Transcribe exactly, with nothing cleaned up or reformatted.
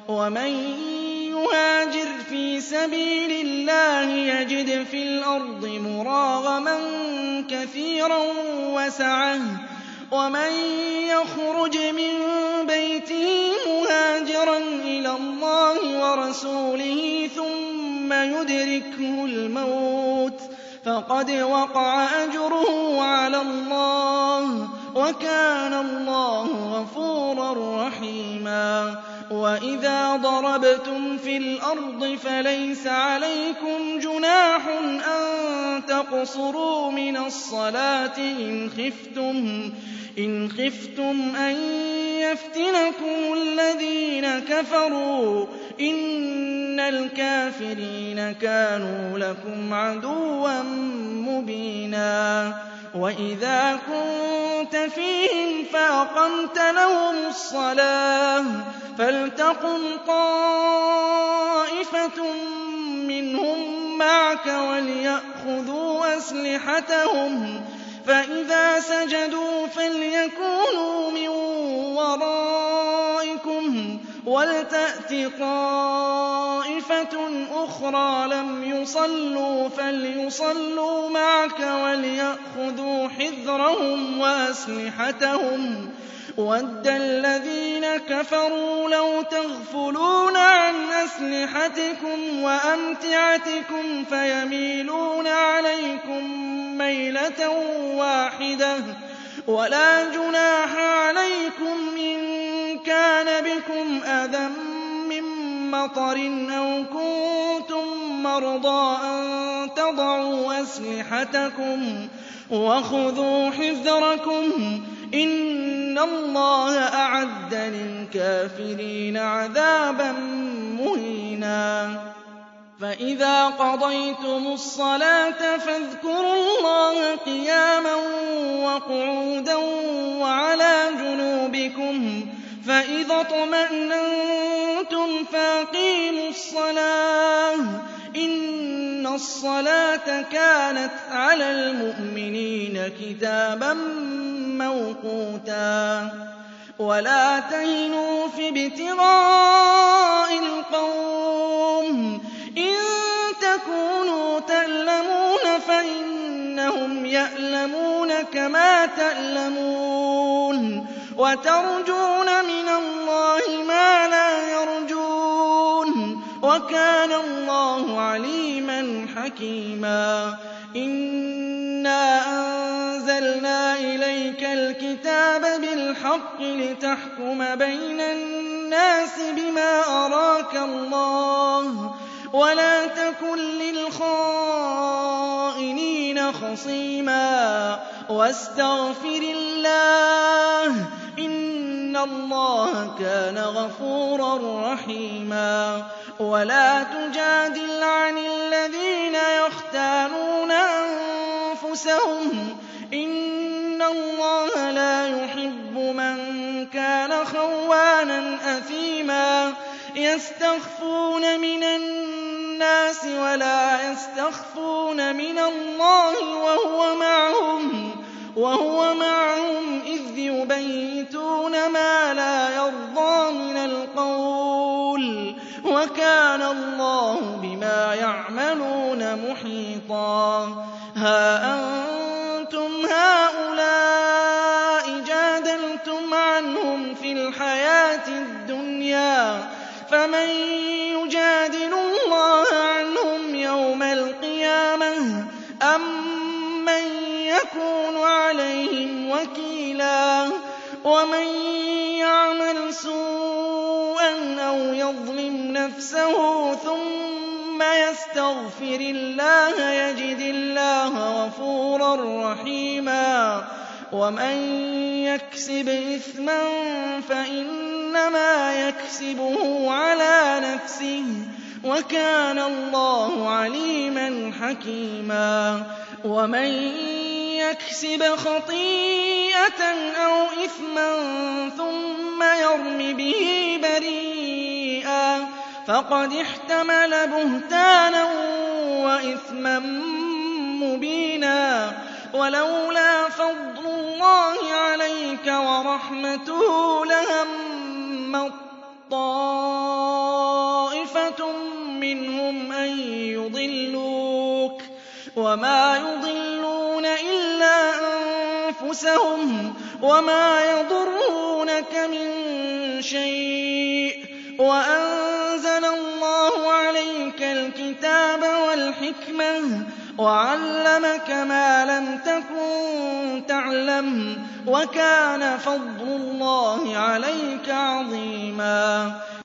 ومن يهاجر في سبيل الله يجد في الأرض مراغما كثيرا وسعة ومن يخرج من بيته مهاجرا إلى الله ورسوله ثم يدركه الموت فقد وقع أجره على الله وكان الله غفورا رحيما وإذا ضربتم في الأرض فليس عليكم جناح أن تقصروا من الصلاة إن خفتم إن خفتم أن يفتنكم الذين كفروا إن الكافرين كانوا لكم عدوا مبينا وإذا كنت فيهم فأقمت لهم الصلاة فلتقم طائفة منهم معك وليأخذوا أسلحتهم فإذا سجدوا فليكونوا من ورائكم ولتأت طائفة أخرى لم يصلوا فليصلوا معك وليأخذوا حذرهم وأسلحتهم وَدَّ الَّذِينَ كَفَرُوا لَوْ تَغْفُلُونَ عَنْ أَسْلِحَتِكُمْ وَأَمْتِعَتِكُمْ فَيَمِيلُونَ عَلَيْكُم مَّيْلَةً وَاحِدَةً وَلَا جُنَاحَ عَلَيْكُمْ إِن كَانَ بِكُمْ أَذًى مِّن مَّطَرٍ أَوْ كُنتُم مَّرْضَىٰ أَن تَضَعُوا أَسْلِحَتَكُمْ وَخُذُوا حِذْرَكُمْ إِنَّ اللَّهَ أَعَدَّ لِلْكَافِرِينَ عَذَابًا مُّهِينًا فَإِذَا قَضَيْتُمُ الصَّلَاةَ فاذْكُرُوا اللَّهَ قِيَامًا وَقُعُودًا وَعَلَىٰ جُنُوبِكُمْ فَإِذَا اطْمَأْنَنتُمْ فَأَقِيمُوا الصَّلَاةَ إِنَّ الصَّلَاةَ كَانَتْ عَلَى الْمُؤْمِنِينَ كِتَابًا مَّوْقُوتًا وَلَا تَهِنُوا فِي ابْتِغَاءِ الْقَوْمِ إِن تَكُونُوا تَأْلَمُونَ فَإِنَّهُمْ يَأْلَمُونَ كَمَا تَأْلَمُونَ وَتَرْجُونَ مِنَ اللَّهِ مَا لَا يَرْجُونَ وَكَانَ اللَّهُ عَلِيمًا حَكِيمًا إِنَّا أَنزَلْنَا إِلَيْكَ الْكِتَابَ بِالْحَقِّ لِتَحْكُمَ بَيْنَ النَّاسِ بِمَا أَرَاكَ اللَّهُ وَلَا تَكُن لِّلْخَائِنِينَ خَصِيمًا وَاسْتَغْفِرِ اللَّهَ ۖ إِنَّ اللَّهَ كَانَ غَفُورًا رَّحِيمًا وَلَا تُجَادِلْ عَنِ الَّذِينَ يَخْتَانُونَ أَنفُسَهُمْ ۚ إِنَّ اللَّهَ لَا يُحِبُّ مَن كَانَ خَوَّانًا أَثِيمًا يَسْتَخْفُونَ مِنَ النَّاسِ وَلَا يَسْتَخْفُونَ مِنَ اللَّهِ وَهُوَ مَعَهُمْ وَهُوَ مَعَهُمْ إِذْ يُبَيِّتُونَ مَا لَا يَرْضَىٰ مِنَ الْقَوْلِ ۚ وَكَانَ اللَّهُ بِمَا يَعْمَلُونَ مُحِيطًا هَا أَنتُمْ هَٰؤُلَاءِ جَادَلْتُمْ عَنْهُمْ فِي الْحَيَاةِ الدُّنْيَا فَمَن يُجَادِلُ اللَّهَ عَنْهُمْ يَوْمَ الْقِيَامَةِ أَم مَّن يَكُونُ عَلَيْهِمْ وَكِيلًا وَمَن يَعْمَلْ سُوءًا أَوْ يَظْلِمْ نَفْسَهُ ثُمَّ يَسْتَغْفِرِ اللَّهَ يَجِدِ اللَّهَ غَفُورًا رَّحِيمًا وَمَن يَكْسِبْ إِثْمًا فَإِنَّمَا يَكْسِبُهُ عَلَىٰ نَفْسِهِ ۚ وَكَانَ اللَّهُ عَلِيمًا حَكِيمًا وَمَن يَكْسِبْ خَطِيئَةً أَوْ إِثْمًا ثُمَّ يَرْمِ بِهِ بَرِيئًا فَقَدِ احْتَمَلَ بُهْتَانًا وَإِثْمًا مُّبِينًا وَلَوْلَا فَضْلُ اللَّهِ عَلَيْكَ وَرَحْمَتُهُ لَهَمَّت طَّائِفَةٌ منهم أن يضلوك وما يضلون إلا أنفسهم وما يضرونك من شيء وأنزل الله عليك الكتاب والحكمة وعلمك ما لم تكن تعلم وكان فضل الله عليك عظيما